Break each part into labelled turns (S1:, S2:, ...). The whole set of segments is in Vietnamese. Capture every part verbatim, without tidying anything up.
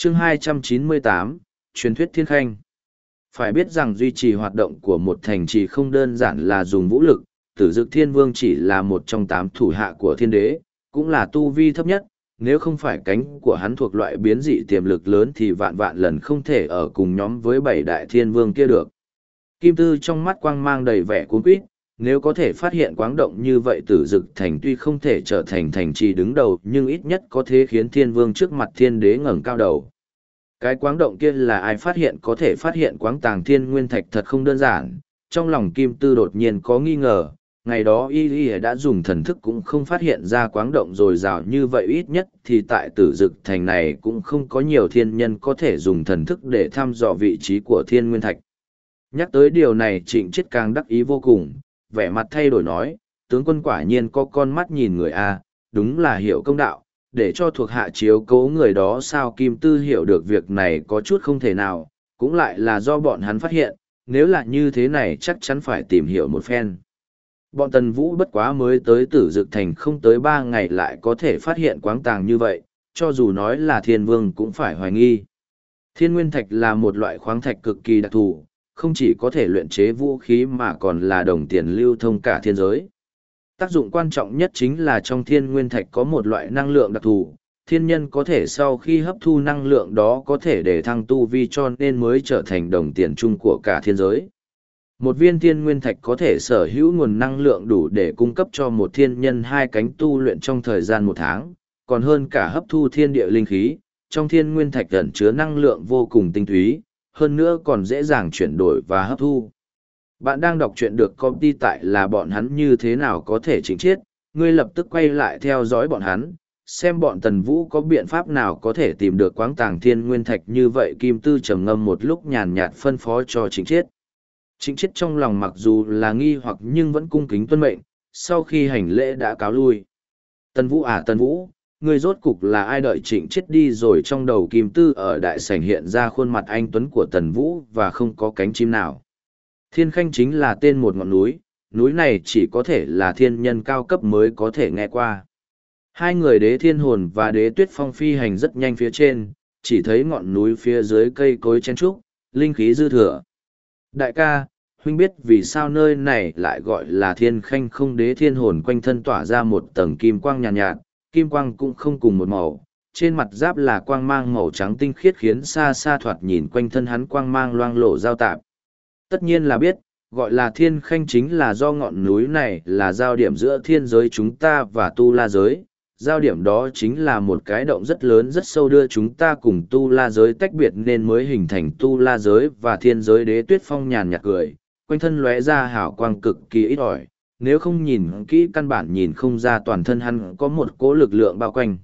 S1: chương hai trăm chín mươi tám, truyền thuyết thiên khanh. Phải biết rằng duy trì hoạt động của một thành trì không đơn giản là dùng vũ lực, Tử Dực Thiên Vương chỉ là một trong tám thủ hạ của thiên đế, cũng là tu vi thấp nhất, nếu không phải cánh của hắn thuộc loại biến dị tiềm lực lớn thì vạn vạn lần không thể ở cùng nhóm với bảy đại thiên vương kia được. Kim Tư trong mắt quang mang đầy vẻ cuốn quýt, nếu có thể phát hiện quáng động như vậy Tử Dực thành tuy không thể trở thành thành trì đứng đầu nhưng ít nhất có thể khiến thiên vương trước mặt thiên đế ngẩng cao đầu. Cái quáng động kia là ai phát hiện có thể phát hiện quáng tàng thiên nguyên thạch thật không đơn giản, trong lòng Kim Tư đột nhiên có nghi ngờ, ngày đó y y đã dùng thần thức cũng không phát hiện ra quáng động dồi dào như vậy, ít nhất thì tại Tử Dực thành này cũng không có nhiều thiên nhân có thể dùng thần thức để thăm dò vị trí của thiên nguyên thạch. Nhắc tới điều này Trịnh Chiết càng đắc ý vô cùng, vẻ mặt thay đổi nói, tướng quân quả nhiên có con mắt nhìn người a, đúng là hiểu công đạo, để cho thuộc hạ chiếu cố người đó. Sao Kim Tư hiểu được việc này có chút không thể nào, cũng lại là do bọn hắn phát hiện, nếu là như thế này chắc chắn phải tìm hiểu một phen. Bọn Tần Vũ bất quá mới tới Tử Dực thành không tới ba ngày lại có thể phát hiện quáng tàng như vậy, cho dù nói là thiên vương cũng phải hoài nghi. Thiên nguyên thạch là một loại khoáng thạch cực kỳ đặc thù, không chỉ có thể luyện chế vũ khí mà còn là đồng tiền lưu thông cả thiên giới. Tác dụng quan trọng nhất chính là trong thiên nguyên thạch có một loại năng lượng đặc thù, thiên nhân có thể sau khi hấp thu năng lượng đó có thể để thăng tu vi cho nên mới trở thành đồng tiền chung của cả thiên giới. Một viên thiên nguyên thạch có thể sở hữu nguồn năng lượng đủ để cung cấp cho một thiên nhân hai cánh tu luyện trong thời gian một tháng, còn hơn cả hấp thu thiên địa linh khí. Trong thiên nguyên thạch ẩn chứa năng lượng vô cùng tinh túy, hơn nữa còn dễ dàng chuyển đổi và hấp thu. Bạn đang đọc truyện được công ty tại là bọn hắn như thế nào có thể chỉnh chiết, ngươi lập tức quay lại theo dõi bọn hắn, xem bọn Tần Vũ có biện pháp nào có thể tìm được quáng tàng thiên nguyên thạch như vậy. Kim Tư trầm ngâm một lúc nhàn nhạt phân phó cho Trịnh Chiết. Trịnh Chiết trong lòng mặc dù là nghi hoặc nhưng vẫn cung kính tuân mệnh, sau khi hành lễ đã cáo lui. Tần Vũ à Tần Vũ, ngươi rốt cục là ai? Đợi Trịnh Chiết đi rồi trong đầu Kim Tư ở đại sảnh hiện ra khuôn mặt anh tuấn của Tần Vũ và không có cánh chim nào. Thiên Khanh chính là tên một ngọn núi, núi này chỉ có thể là thiên nhân cao cấp mới có thể nghe qua. Hai người Đế Thiên Hồn và Đế Tuyết Phong phi hành rất nhanh phía trên, chỉ thấy ngọn núi phía dưới cây cối chen trúc, linh khí dư thừa. Đại ca, huynh biết vì sao nơi này lại gọi là Thiên Khanh không? Đế Thiên Hồn quanh thân tỏa ra một tầng kim quang nhàn nhạt, nhạt, kim quang cũng không cùng một màu, trên mặt giáp là quang mang màu trắng tinh khiết khiến xa xa thoạt nhìn quanh thân hắn quang mang loang lổ giao tạp. Tất nhiên là biết, gọi là Thiên Khanh chính là do ngọn núi này là giao điểm giữa thiên giới chúng ta và tu la giới. Giao điểm đó chính là một cái động rất lớn rất sâu đưa chúng ta cùng tu la giới tách biệt nên mới hình thành tu la giới và thiên giới. Đế Tuyết Phong nhàn nhạt cười, quanh thân lóe ra hào quang cực kỳ ít ỏi, nếu không nhìn kỹ căn bản nhìn không ra toàn thân hắn có một cỗ lực lượng bao quanh.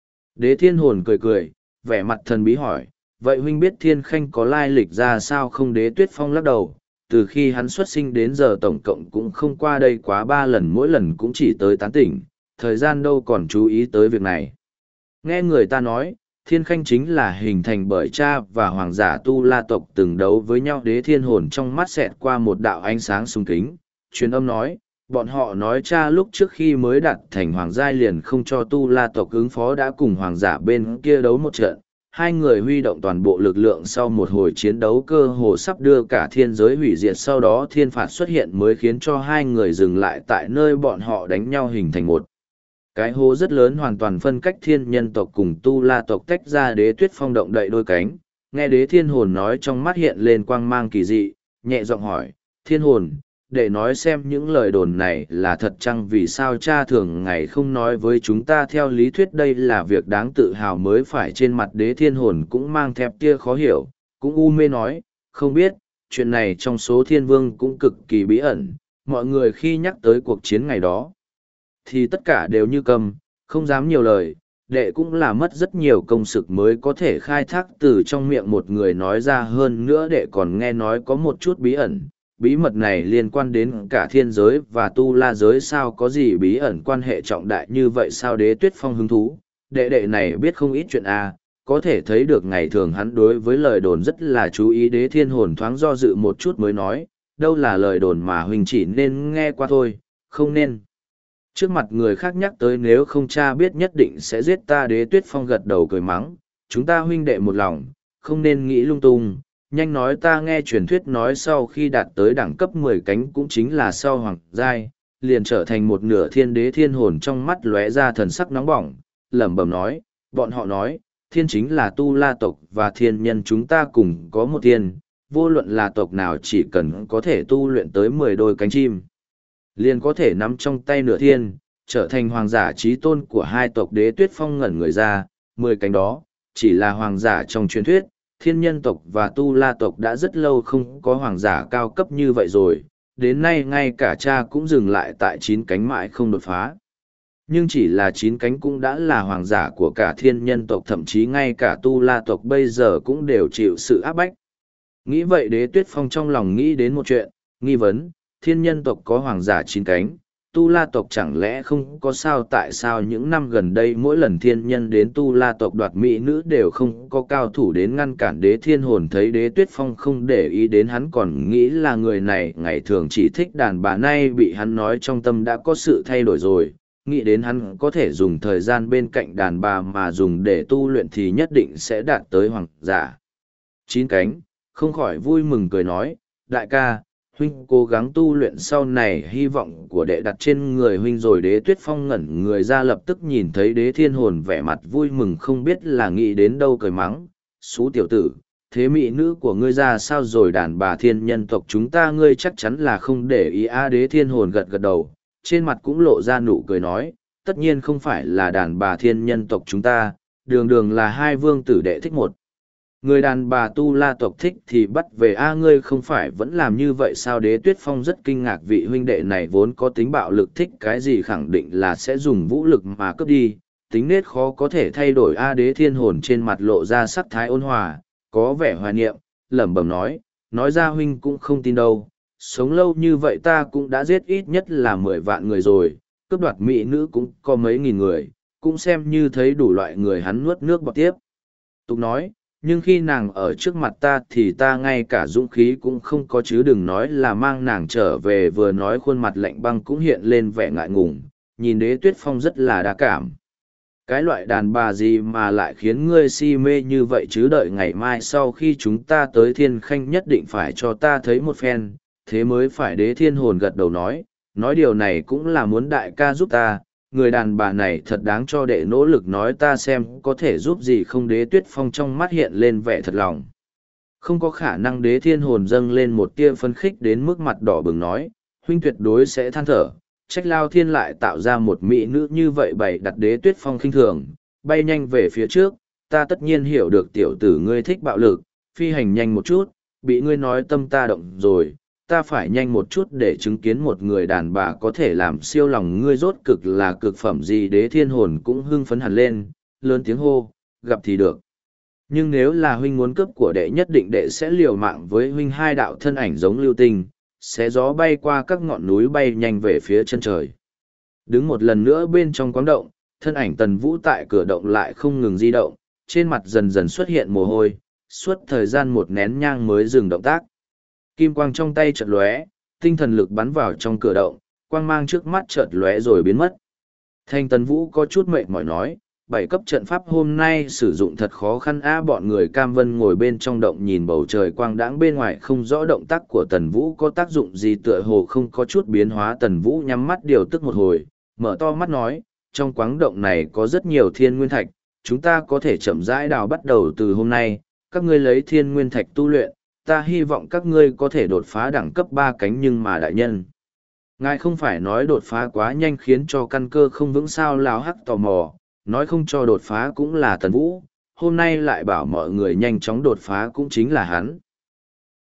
S1: Đế Thiên Hồn cười cười, vẻ mặt thần bí hỏi, vậy huynh biết Thiên Khanh có lai lịch ra sao không? Đế Tuyết Phong lắc đầu, từ khi hắn xuất sinh đến giờ tổng cộng cũng không qua đây quá ba lần, mỗi lần cũng chỉ tới tán tỉnh, thời gian đâu còn chú ý tới việc này. Nghe người ta nói, Thiên Khanh chính là hình thành bởi cha và hoàng giả tu la tộc từng đấu với nhau. Đế Thiên Hồn trong mắt xẹt qua một đạo ánh sáng sung kính, truyền âm nói, bọn họ nói cha lúc trước khi mới đạt thành hoàng giai liền không cho tu la tộc ứng phó, đã cùng hoàng giả bên kia đấu một trận. Hai người huy động toàn bộ lực lượng sau một hồi chiến đấu cơ hồ sắp đưa cả thiên giới hủy diệt, sau đó thiên phạt xuất hiện mới khiến cho hai người dừng lại tại nơi bọn họ đánh nhau, hình thành một cái hố rất lớn hoàn toàn phân cách thiên nhân tộc cùng tu la tộc tách ra. Đế Tuyết Phong động đậy đôi cánh, nghe Đế Thiên Hồn nói trong mắt hiện lên quang mang kỳ dị, nhẹ giọng hỏi, Thiên Hồn, để nói xem những lời đồn này là thật chăng? Vì sao cha thường ngày không nói với chúng ta? Theo lý thuyết đây là việc đáng tự hào mới phải. Trên mặt Đế Thiên Hồn cũng mang theo tia khó hiểu, cũng u mê nói, không biết, chuyện này trong số thiên vương cũng cực kỳ bí ẩn, mọi người khi nhắc tới cuộc chiến ngày đó thì tất cả đều như câm, không dám nhiều lời. Đệ cũng là mất rất nhiều công sức mới có thể khai thác từ trong miệng một người nói ra, hơn nữa đệ còn nghe nói có một chút bí ẩn. Bí mật này liên quan đến cả thiên giới và tu la giới. Sao có gì bí ẩn quan hệ trọng đại như vậy? Sao? Đế Tuyết Phong hứng thú, đệ đệ này biết không ít chuyện à, có thể thấy được ngày thường hắn đối với lời đồn rất là chú ý. Đế Thiên Hồn thoáng do dự một chút mới nói, đâu là lời đồn mà huynh chỉ nên nghe qua thôi, không nên trước mặt người khác nhắc tới, nếu không cha biết nhất định sẽ giết ta. Đế Tuyết Phong gật đầu cười mắng, chúng ta huynh đệ một lòng, không nên nghĩ lung tung, nhanh nói ta nghe truyền thuyết nói sau khi đạt tới đẳng cấp mười cánh cũng chính là sau hoàng giai, liền trở thành một nửa thiên đế thiên hồn trong mắt lóe ra thần sắc nóng bỏng, lẩm bẩm nói, bọn họ nói, thiên chính là tu la tộc và thiên nhân chúng ta cùng có một thiên, vô luận là tộc nào chỉ cần có thể tu luyện tới mười đôi cánh chim, liền có thể nắm trong tay nửa thiên, trở thành hoàng giả trí tôn của hai tộc. Đế Tuyết Phong ngẩn người ra, mười cánh đó, chỉ là hoàng giả trong truyền thuyết, thiên nhân tộc và tu la tộc đã rất lâu không có hoàng giả cao cấp như vậy rồi, đến nay ngay cả cha cũng dừng lại tại chín cánh mãi không đột phá. Nhưng chỉ là chín cánh cũng đã là hoàng giả của cả thiên nhân tộc, thậm chí ngay cả tu la tộc bây giờ cũng đều chịu sự áp bách. Nghĩ vậy Đế Tuyết Phong trong lòng nghĩ đến một chuyện, nghi vấn, thiên nhân tộc có hoàng giả chín cánh, tu la tộc chẳng lẽ không có sao? Tại sao những năm gần đây mỗi lần thiên nhân đến tu la tộc đoạt mỹ nữ đều không có cao thủ đến ngăn cản Đế Thiên Hồn? Thấy Đế Tuyết Phong không để ý đến hắn còn nghĩ là người này ngày thường chỉ thích đàn bà, nay bị hắn nói trong tâm đã có sự thay đổi rồi, nghĩ đến hắn có thể dùng thời gian bên cạnh đàn bà mà dùng để tu luyện thì nhất định sẽ đạt tới hoàng giả chín cánh, không khỏi vui mừng cười nói, đại ca, huynh cố gắng tu luyện, sau này hy vọng của đệ đặt trên người huynh rồi. Đế Tuyết Phong ngẩn người ra, lập tức nhìn thấy Đế Thiên Hồn vẻ mặt vui mừng, không biết là nghĩ đến đâu cười mắng, xú tiểu tử, thế mỹ nữ của ngươi ra sao rồi? Đàn bà thiên nhân tộc chúng ta ngươi chắc chắn là không để ý a. Đế Thiên Hồn gật gật đầu, trên mặt cũng lộ ra nụ cười nói, tất nhiên không phải là đàn bà thiên nhân tộc chúng ta, đường đường là hai vương tử đệ thích một người đàn bà tu la tộc thích thì bắt về a. Ngươi không phải vẫn làm như vậy sao? Đế Tuyết Phong rất kinh ngạc, vị huynh đệ này vốn có tính bạo lực, thích cái gì khẳng định là sẽ dùng vũ lực mà cướp đi, tính nết khó có thể thay đổi a. Đế Thiên Hồn trên mặt lộ ra sắc thái ôn hòa, có vẻ hoài niệm, lẩm bẩm nói, nói ra huynh cũng không tin đâu, sống lâu như vậy ta cũng đã giết ít nhất là mười vạn người rồi, cướp đoạt mỹ nữ cũng có mấy nghìn người, cũng xem như thấy đủ loại người. Hắn nuốt nước bọt tiếp tục nói, nhưng khi nàng ở trước mặt ta thì ta ngay cả dũng khí cũng không có, chứ đừng nói là mang nàng trở về. Vừa nói khuôn mặt lạnh băng cũng hiện lên vẻ ngại ngùng, nhìn Đế Tuyết Phong rất là đa cảm. Cái loại đàn bà gì mà lại khiến ngươi si mê như vậy chứ? Đợi ngày mai sau khi chúng ta tới Thiên Khanh nhất định phải cho ta thấy một phen, thế mới phải. Đế Thiên Hồn gật đầu nói, nói điều này cũng là muốn đại ca giúp ta, người đàn bà này thật đáng cho đệ nỗ lực, nói ta xem có thể giúp gì không. Đế Tuyết Phong trong mắt hiện lên vẻ thật lòng. Không có khả năng. Đế Thiên Hồn dâng lên một tia phấn khích đến mức mặt đỏ bừng nói, huynh tuyệt đối sẽ than thở, trách Lao Thiên lại tạo ra một mỹ nữ như vậy bày đặt. Đế Tuyết Phong khinh thường, bay nhanh về phía trước, ta tất nhiên hiểu được tiểu tử ngươi thích bạo lực, phi hành nhanh một chút, bị ngươi nói tâm ta động rồi, ta phải nhanh một chút để chứng kiến một người đàn bà có thể làm siêu lòng ngươi rốt cực là cực phẩm gì. Đế Thiên Hồn cũng hưng phấn hẳn lên, lớn tiếng hô, gặp thì được. Nhưng nếu là huynh muốn cướp của đệ, nhất định đệ sẽ liều mạng với huynh. Hai đạo thân ảnh giống lưu tinh, xé gió bay qua các ngọn núi, bay nhanh về phía chân trời. Đứng một lần nữa bên trong quáng động, thân ảnh Tần Vũ tại cửa động lại không ngừng di động, trên mặt dần dần xuất hiện mồ hôi, suốt thời gian một nén nhang mới dừng động tác. Kim quang trong tay chợt lóe, tinh thần lực bắn vào trong cửa động, quang mang trước mắt chợt lóe rồi biến mất. Thanh Tần Vũ có chút mệt mỏi nói, bảy cấp trận pháp hôm nay sử dụng thật khó khăn a. Bọn người Cam Vân ngồi bên trong động nhìn bầu trời quang đãng bên ngoài, không rõ động tác của Tần Vũ có tác dụng gì, tựa hồ không có chút biến hóa. Tần Vũ nhắm mắt điều tức một hồi, mở to mắt nói, trong quáng động này có rất nhiều thiên nguyên thạch, chúng ta có thể chậm rãi đào bắt đầu từ hôm nay, các ngươi lấy thiên nguyên thạch tu luyện, ta hy vọng các ngươi có thể đột phá đẳng cấp ba cánh. Nhưng mà đại nhân, ngài không phải nói đột phá quá nhanh khiến cho căn cơ không vững sao? Lão Hắc tò mò, nói không cho đột phá cũng là Tần Vũ, hôm nay lại bảo mọi người nhanh chóng đột phá cũng chính là hắn.